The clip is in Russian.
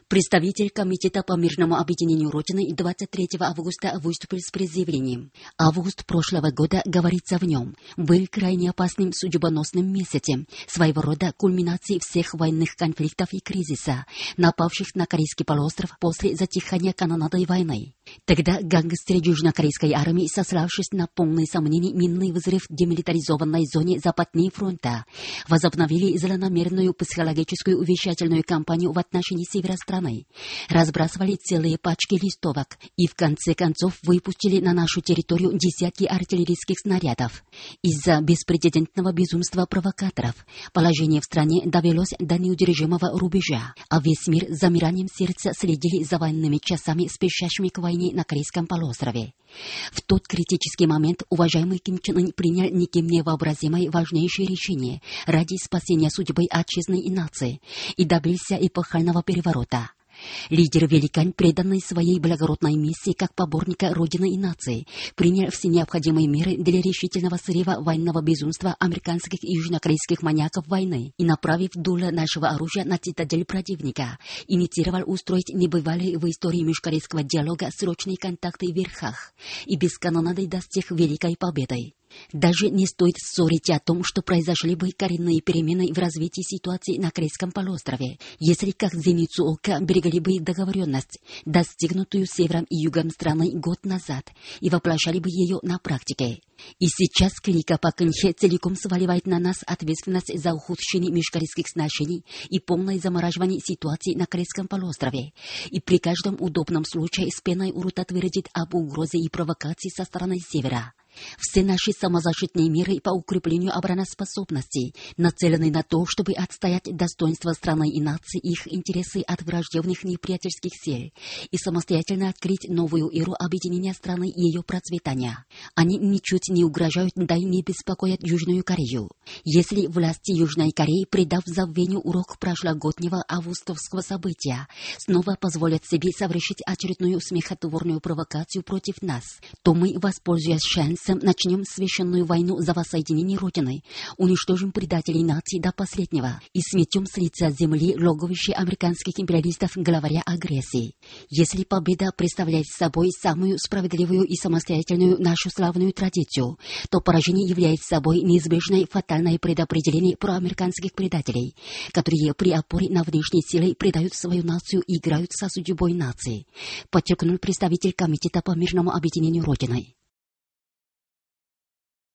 Представитель Комитета по мирному объединению Родины 23 августа выступил с заявлением. Август прошлого года, говорится в нем, был крайне опасным судьбоносным месяцем, своего рода кульминацией всех военных конфликтов и кризиса, напавших на Корейский полуостров после затихания канонадой войны. Тогда гангстеры южнокорейской армии, сославшись на полные сомнений минный взрыв в демилитаризованной зоне западней фронта, возобновили злонамеренную психологическую увещательную кампанию в отношении севера страны, разбрасывали целые пачки листовок и в конце концов выпустили на нашу территорию десятки артиллерийских снарядов. Из-за беспрецедентного безумства провокаторов положение в стране довелось до неудержимого рубежа, а весь мир с замиранием сердца следили за военными часами, спешащими к войне на Корейском полуострове. В тот критический момент уважаемый Ким Чен Ын принял никем невообразимое важнейшее решение ради спасения судьбы отчизны и нации и добился эпохального переворота. Лидер-великан, преданный своей благородной миссии как поборника Родины и нации, принял все необходимые меры для решительного срыва военного безумства американских и южнокорейских маньяков войны и, направив дуло нашего оружия на цитадель противника, инициировал устроить небывалые в истории межкорейского диалога срочные контакты в верхах и без канонады достиг великой победой. Даже не стоит ссорить о том, что произошли бы коренные перемены в развитии ситуации на Корейском полуострове, если как зеницу ока берегли бы договоренность, достигнутую севером и югом страны год назад, и воплощали бы ее на практике. И сейчас клика по Кынхе целиком сваливает на нас ответственность за ухудшение межкорейских сношений и полное замораживание ситуации на Корейском полуострове, и при каждом удобном случае с пеной у рта твердит об угрозе и провокации со стороны севера. Все наши самозащитные меры по укреплению обороноспособности нацелены на то, чтобы отстоять достоинство страны и нации, их интересы от враждебных неприятельских сил и самостоятельно открыть новую эру объединения страны и ее процветания. Они ничуть не угрожают, да и не беспокоят Южную Корею. Если власти Южной Кореи, придав забвению урок прошлогоднего августовского события, снова позволят себе совершить очередную смехотворную провокацию против нас, то мы, воспользуясь шансом, начнем священную войну за воссоединение Родины, уничтожим предателей нации до последнего и сметем с лица земли логовище американских империалистов, главаря агрессии. Если победа представляет собой самую справедливую и самостоятельную нашу славную традицию, то поражение является собой неизбежное фатальное предопределение проамериканских предателей, которые при опоре на внешние силы предают свою нацию и играют со судьбой нации, подчеркнул представитель Комитета по мирному объединению Родины.